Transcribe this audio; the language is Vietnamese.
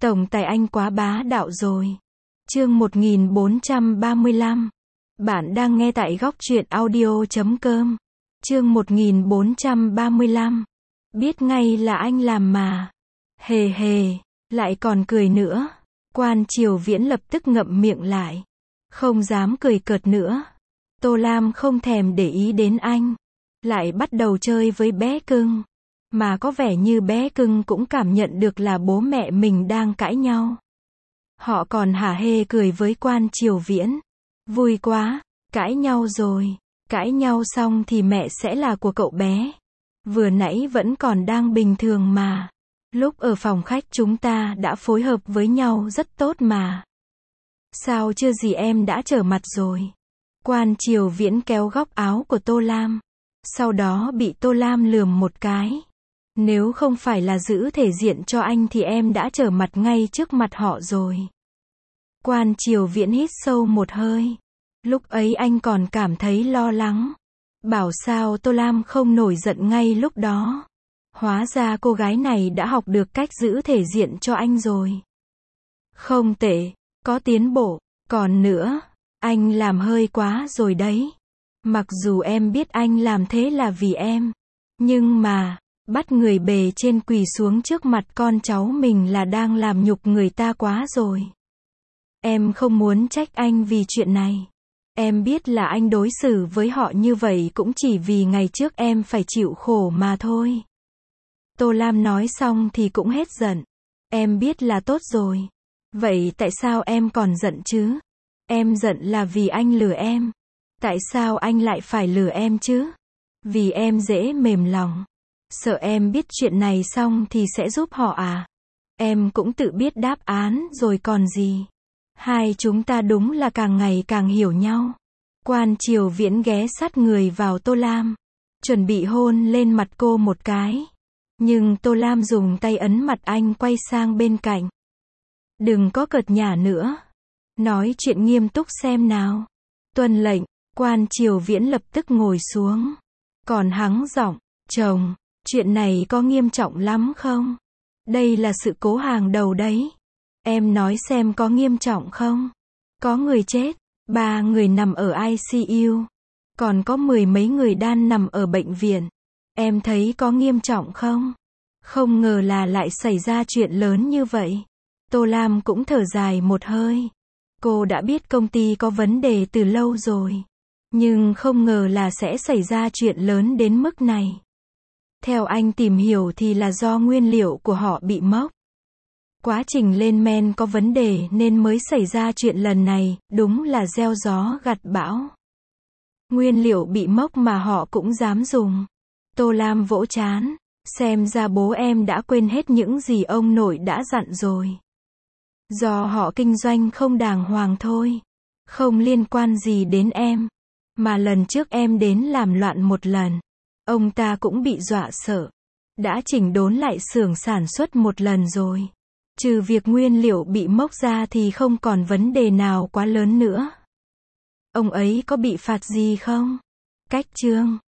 Tổng tài anh quá bá đạo rồi. Chương 1435. Bạn đang nghe tại góc truyện audio.com. Chương 1435. Biết ngay là anh làm mà. Hề hề, lại còn cười nữa. Quan Triều Viễn lập tức ngậm miệng lại. Không dám cười cợt nữa. Tô Lam không thèm để ý đến anh. Lại bắt đầu chơi với bé cưng. Mà có vẻ như bé cưng cũng cảm nhận được là bố mẹ mình đang cãi nhau. Họ còn hả hê cười với Quan Triều Viễn. Vui quá, cãi nhau rồi. Cãi nhau xong thì mẹ sẽ là của cậu bé. Vừa nãy vẫn còn đang bình thường mà. Lúc ở phòng khách chúng ta đã phối hợp với nhau rất tốt mà. Sao chưa gì em đã trở mặt rồi. Quan Triều Viễn kéo góc áo của Tô Lam. Sau đó bị Tô Lam lườm một cái. Nếu không phải là giữ thể diện cho anh thì em đã trở mặt ngay trước mặt họ rồi. Quan Triều Viễn hít sâu một hơi. Lúc ấy anh còn cảm thấy lo lắng. Bảo sao Tô Lam không nổi giận ngay lúc đó. Hóa ra cô gái này đã học được cách giữ thể diện cho anh rồi. Không tệ, có tiến bộ. Còn nữa, anh làm hơi quá rồi đấy. Mặc dù em biết anh làm thế là vì em. Nhưng mà, bắt người bề trên quỳ xuống trước mặt con cháu mình là đang làm nhục người ta quá rồi. Em không muốn trách anh vì chuyện này. Em biết là anh đối xử với họ như vậy cũng chỉ vì ngày trước em phải chịu khổ mà thôi. Tô Lam nói xong thì cũng hết giận. Em biết là tốt rồi. Vậy tại sao em còn giận chứ? Em giận là vì anh lừa em. Tại sao anh lại phải lừa em chứ? Vì em dễ mềm lòng. Sợ em biết chuyện này xong thì sẽ giúp họ à? Em cũng tự biết đáp án rồi còn gì. Hai chúng ta đúng là càng ngày càng hiểu nhau. Quan Triều Viễn ghé sát người vào Tô Lam. Chuẩn bị hôn lên mặt cô một cái. Nhưng Tô Lam dùng tay ấn mặt anh quay sang bên cạnh. Đừng có cợt nhả nữa. Nói chuyện nghiêm túc xem nào. Tuân lệnh, Quan Triều Viễn lập tức ngồi xuống. Còn hắng giọng, chồng, chuyện này có nghiêm trọng lắm không? Đây là sự cố hàng đầu đấy. Em nói xem có nghiêm trọng không? Có người chết, 3 người nằm ở ICU. Còn có 10 mấy người đang nằm ở bệnh viện. Em thấy có nghiêm trọng không? Không ngờ là lại xảy ra chuyện lớn như vậy. Tô Lam cũng thở dài một hơi. Cô đã biết công ty có vấn đề từ lâu rồi. Nhưng không ngờ là sẽ xảy ra chuyện lớn đến mức này. Theo anh tìm hiểu thì là do nguyên liệu của họ bị mốc. Quá trình lên men có vấn đề nên mới xảy ra chuyện lần này, đúng là gieo gió gặt bão. Nguyên liệu bị mốc mà họ cũng dám dùng. Tô Lam vỗ trán, xem ra bố em đã quên hết những gì ông nội đã dặn rồi. Do họ kinh doanh không đàng hoàng thôi. Không liên quan gì đến em. Mà lần trước em đến làm loạn một lần. Ông ta cũng bị dọa sợ. Đã chỉnh đốn lại xưởng sản xuất một lần rồi. Trừ việc nguyên liệu bị mốc ra thì không còn vấn đề nào quá lớn nữa. Ông ấy có bị phạt gì không? Cách chương.